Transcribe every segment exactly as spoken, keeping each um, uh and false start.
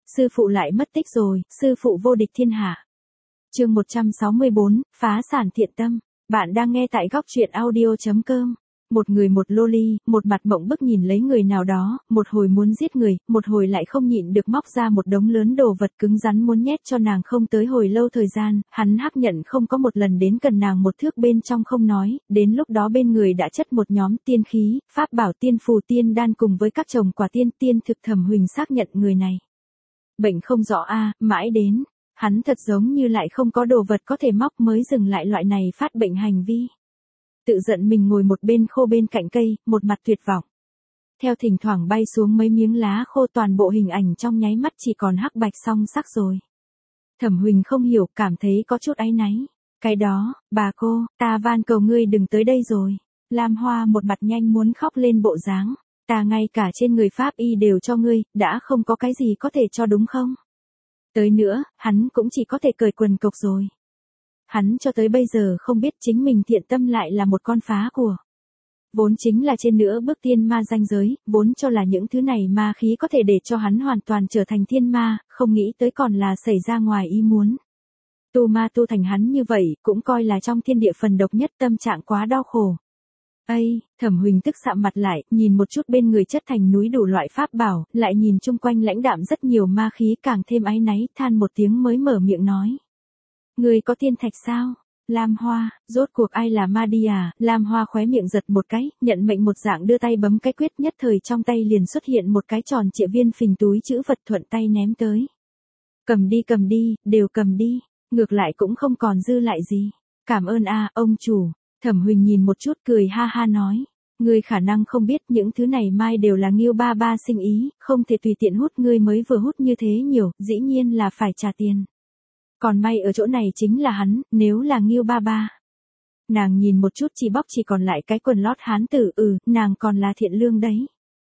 Sư phụ lại mất tích rồi, sư phụ vô địch thiên hạ. Chương một trăm sáu mươi bốn, phá sản thiện tâm. Bạn đang nghe tại góc truyện audio chấm com. Một người một loli, một mặt mộng bức nhìn lấy người nào đó, một hồi muốn giết người, một hồi lại không nhịn được móc ra một đống lớn đồ vật cứng rắn muốn nhét cho nàng không tới hồi lâu thời gian, hắn hắc nhận không có một lần đến gần nàng một thước bên trong không nói, đến lúc đó bên người đã chất một nhóm tiên khí, pháp bảo tiên phù tiên đan cùng với các chồng quả tiên tiên thực. Thẩm Huỳnh xác nhận người này bệnh không rõ a, mãi đến, hắn thật giống như lại không có đồ vật có thể móc mới dừng lại loại này phát bệnh hành vi. Tự giận mình ngồi một bên khô bên cạnh cây, một mặt tuyệt vọng. Theo thỉnh thoảng bay xuống mấy miếng lá khô toàn bộ hình ảnh trong nháy mắt chỉ còn hắc bạch song sắc rồi. Thẩm Huỳnh không hiểu, cảm thấy có chút áy náy. Cái đó, bà cô, ta van cầu ngươi đừng tới đây rồi. Lam Hoa một mặt nhanh muốn khóc lên bộ dáng. Ta ngay cả trên người pháp y đều cho ngươi, đã không có cái gì có thể cho đúng không? Tới nữa, hắn cũng chỉ có thể cởi quần cộc rồi. Hắn cho tới bây giờ không biết chính mình thiện tâm lại là một con phá của. Vốn chính là trên nữa bước tiên ma ranh giới, vốn cho là những thứ này ma khí có thể để cho hắn hoàn toàn trở thành thiên ma, không nghĩ tới còn là xảy ra ngoài ý muốn. Tu ma tu thành hắn như vậy, cũng coi là trong thiên địa phần độc nhất, tâm trạng quá đau khổ. Ây, Thẩm Huỳnh tức sạm mặt lại, nhìn một chút bên người chất thành núi đủ loại pháp bảo, lại nhìn chung quanh lãnh đạm rất nhiều ma khí, càng thêm áy náy, than một tiếng mới mở miệng nói. Người có tiên thạch sao? Lam Hoa, rốt cuộc ai là ma đi à? Lam Hoa khóe miệng giật một cái, nhận mệnh một dạng đưa tay bấm cái quyết, nhất thời trong tay liền xuất hiện một cái tròn trịa viên phình túi chữ vật, thuận tay ném tới. Cầm đi cầm đi, đều cầm đi, ngược lại cũng không còn dư lại gì. Cảm ơn a, ông chủ. Thẩm Huỳnh nhìn một chút cười ha ha nói. Ngươi khả năng không biết những thứ này mai đều là Ngưu ba ba sinh ý, không thể tùy tiện hút, ngươi mới vừa hút như thế nhiều, dĩ nhiên là phải trả tiền. Còn may ở chỗ này chính là hắn, nếu là Ngưu ba ba. Nàng nhìn một chút chỉ bóc chỉ còn lại cái quần lót hán tử, ừ, nàng còn là thiện lương đấy.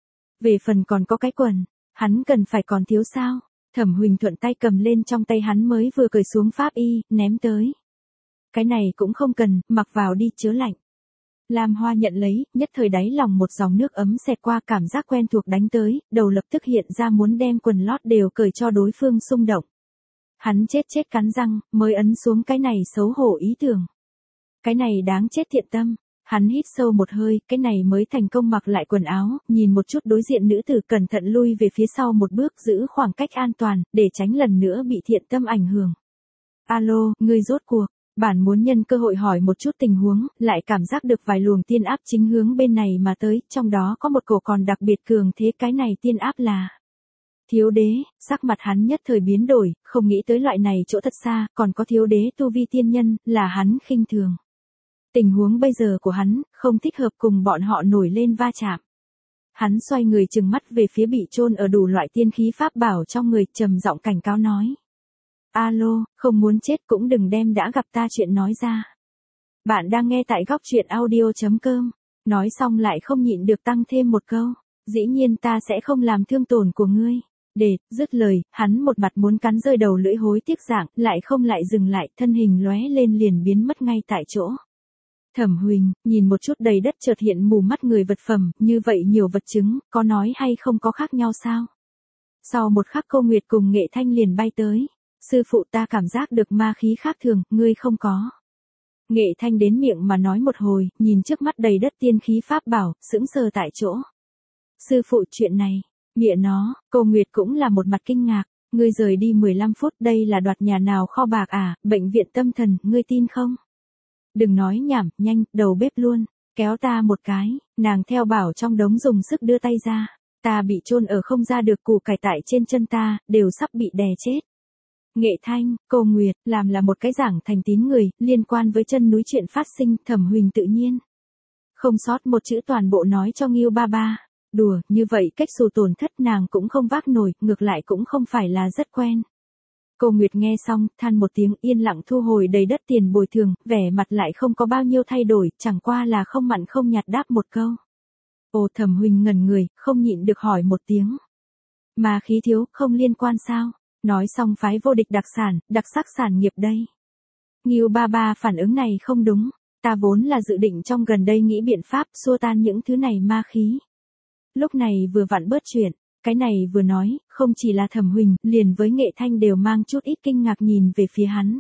Về phần còn có cái quần, hắn cần phải còn thiếu sao? Thẩm Huỳnh thuận tay cầm lên trong tay hắn mới vừa cởi xuống pháp y, ném tới. Cái này cũng không cần, mặc vào đi chứa lạnh. Lam Hoa nhận lấy, nhất thời đáy lòng một dòng nước ấm xẹt qua, cảm giác quen thuộc đánh tới, đầu lập tức hiện ra muốn đem quần lót đều cởi cho đối phương xung động. Hắn chết chết cắn răng, mới ấn xuống cái này xấu hổ ý tưởng. Cái này đáng chết thiện tâm. Hắn hít sâu một hơi, cái này mới thành công mặc lại quần áo, nhìn một chút đối diện nữ tử, cẩn thận lui về phía sau một bước, giữ khoảng cách an toàn, để tránh lần nữa bị thiện tâm ảnh hưởng. Alo, ngươi rốt cuộc. Bản muốn nhân cơ hội hỏi một chút tình huống, lại cảm giác được vài luồng tiên áp chính hướng bên này mà tới, trong đó có một cổ còn đặc biệt cường thế, cái này tiên áp là thiếu đế. Sắc mặt hắn nhất thời biến đổi, không nghĩ tới loại này chỗ thật xa, còn có thiếu đế tu vi tiên nhân, là hắn khinh thường. Tình huống bây giờ của hắn, không thích hợp cùng bọn họ nổi lên va chạm. Hắn xoay người trừng mắt về phía bị chôn ở đủ loại tiên khí pháp bảo trong người, trầm giọng cảnh cáo nói. Alo, không muốn chết cũng đừng đem đã gặp ta chuyện nói ra. Bạn đang nghe tại góc truyện audio chấm com. Nói xong lại không nhịn được tăng thêm một câu. Dĩ nhiên ta sẽ không làm thương tổn của ngươi. Để, dứt lời, hắn một mặt muốn cắn rơi đầu lưỡi hối tiếc dạng, lại không lại dừng lại, thân hình lóe lên liền biến mất ngay tại chỗ. Thẩm Huỳnh, nhìn một chút đầy đất chợt hiện mù mắt người vật phẩm, như vậy nhiều vật chứng, có nói hay không có khác nhau sao? Sau một khắc Câu Nguyệt cùng Nghệ Thanh liền bay tới. Sư phụ, ta cảm giác được ma khí khác thường, ngươi không có. Nghệ Thanh đến miệng mà nói một hồi, nhìn trước mắt đầy đất tiên khí pháp bảo, sững sờ tại chỗ. Sư phụ, chuyện này, nghĩa nó, Câu Nguyệt cũng là một mặt kinh ngạc. Ngươi rời đi mười lăm phút, đây là đoạt nhà nào kho bạc à, bệnh viện tâm thần, ngươi tin không? Đừng nói nhảm, nhanh, đầu bếp luôn, kéo ta một cái. Nàng theo bảo trong đống dùng sức đưa tay ra. Ta bị chôn ở không ra được, củ cải tại trên chân ta, đều sắp bị đè chết. Nghệ Thanh, Câu Nguyệt, làm là một cái giảng thành tín người, liên quan với chân núi chuyện phát sinh, Thẩm Huỳnh tự nhiên không sót một chữ toàn bộ nói cho Ngưu ba ba. Đùa, như vậy cách xù tổn thất nàng cũng không vác nổi, ngược lại cũng không phải là rất quen. Câu Nguyệt nghe xong, than một tiếng, yên lặng thu hồi đầy đất tiền bồi thường, vẻ mặt lại không có bao nhiêu thay đổi, chẳng qua là không mặn không nhạt đáp một câu. Ồ, Thẩm Huỳnh ngẩn người, không nhịn được hỏi một tiếng. Mà khí thiếu, không liên quan sao? Nói xong phái vô địch đặc sản, đặc sắc sản nghiệp đây. Ngưu ba ba phản ứng này không đúng, ta vốn là dự định trong gần đây nghĩ biện pháp xua tan những thứ này ma khí. Lúc này vừa vặn bớt chuyện, Cái này vừa nói, không chỉ là Thẩm Huỳnh, liền với Nghệ Thanh đều mang chút ít kinh ngạc nhìn về phía hắn.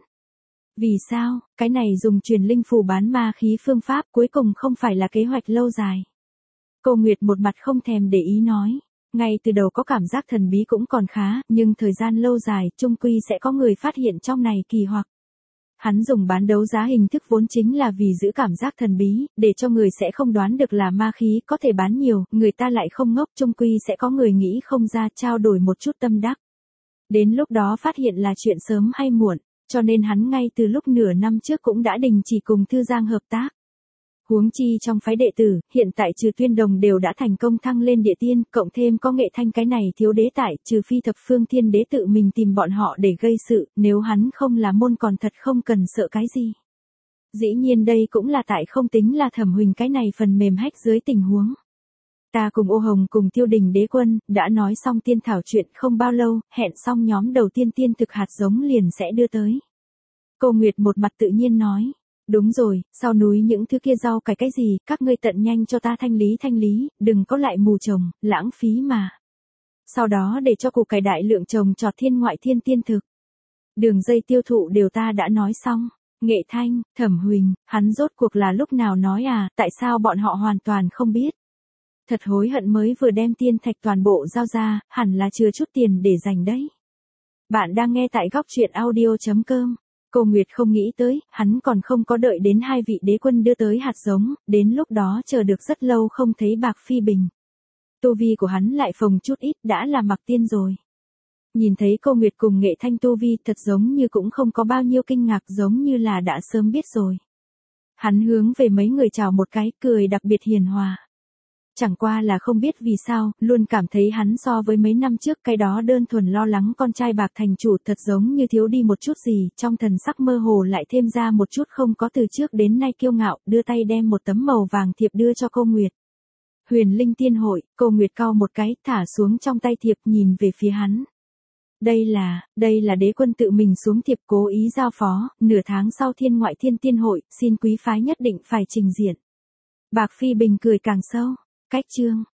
Vì sao, cái này dùng truyền linh phù bán ma khí phương pháp cuối cùng không phải là kế hoạch lâu dài. Cô Nguyệt một mặt không thèm để ý nói. Ngay từ đầu có cảm giác thần bí cũng còn khá, nhưng thời gian lâu dài, chung quy sẽ có người phát hiện trong này kỳ hoặc. Hắn dùng bán đấu giá hình thức vốn chính là vì giữ cảm giác thần bí, để cho người sẽ không đoán được là ma khí có thể bán nhiều, người ta lại không ngốc, chung quy sẽ có người nghĩ không ra, trao đổi một chút tâm đắc. Đến lúc đó phát hiện là chuyện sớm hay muộn, cho nên hắn ngay từ lúc nửa năm trước cũng đã đình chỉ cùng Thư Giang hợp tác. Huống chi trong phái đệ tử, hiện tại trừ Tuyên Đồng đều đã thành công thăng lên địa tiên, cộng thêm có Nghệ Thanh cái này thiếu đế tại, trừ phi thập phương thiên đế tự mình tìm bọn họ để gây sự, nếu hắn không là môn còn thật không cần sợ cái gì. Dĩ nhiên đây cũng là tại không tính là Thẩm Huỳnh cái này phần mềm hách dưới tình huống. Ta cùng Ô Hồng cùng Tiêu Đình đế quân, đã nói xong tiên thảo chuyện không bao lâu, hẹn xong nhóm đầu tiên tiên thực hạt giống liền sẽ đưa tới. Cô Nguyệt một mặt tự nhiên nói. Đúng rồi, sau núi những thứ kia rau cải cái gì, các ngươi tận nhanh cho ta thanh lý thanh lý, đừng có lại mù trồng, lãng phí mà. Sau đó để cho củ cải đại lượng trồng trọt thiên ngoại thiên tiên thực. Đường dây tiêu thụ đều ta đã nói xong. Nghệ Thanh, Thẩm Huỳnh, hắn rốt cuộc là lúc nào nói à, tại sao bọn họ hoàn toàn không biết. Thật hối hận mới vừa đem tiên thạch toàn bộ giao ra, hẳn là chừa chút tiền để dành đấy. Bạn đang nghe tại góc truyện audio chấm com. Cô Nguyệt không nghĩ tới, hắn còn không có đợi đến hai vị đế quân đưa tới hạt giống, đến lúc đó chờ được rất lâu không thấy Bạc Phi Bình. Tu vi của hắn lại phồng chút ít, đã là mặc tiên rồi. Nhìn thấy cô Nguyệt cùng Nghệ Thanh tu vi thật giống như cũng không có bao nhiêu kinh ngạc, giống như là đã sớm biết rồi. Hắn hướng về mấy người chào một cái, cười đặc biệt hiền hòa. Chẳng qua là không biết vì sao, luôn cảm thấy hắn so với mấy năm trước cái đó đơn thuần lo lắng con trai bạc thành chủ thật giống như thiếu đi một chút gì, trong thần sắc mơ hồ lại thêm ra một chút không có từ trước đến nay kiêu ngạo, đưa tay đem một tấm màu vàng thiệp đưa cho cô Nguyệt. Huyền Linh Tiên Hội, cô Nguyệt cau một cái, thả xuống trong tay thiệp nhìn về phía hắn. Đây là, đây là đế quân tự mình xuống thiệp cố ý giao phó, nửa tháng sau thiên ngoại thiên tiên hội, xin quý phái nhất định phải trình diện. Bạc Phi Bình cười càng sâu. Cách chương,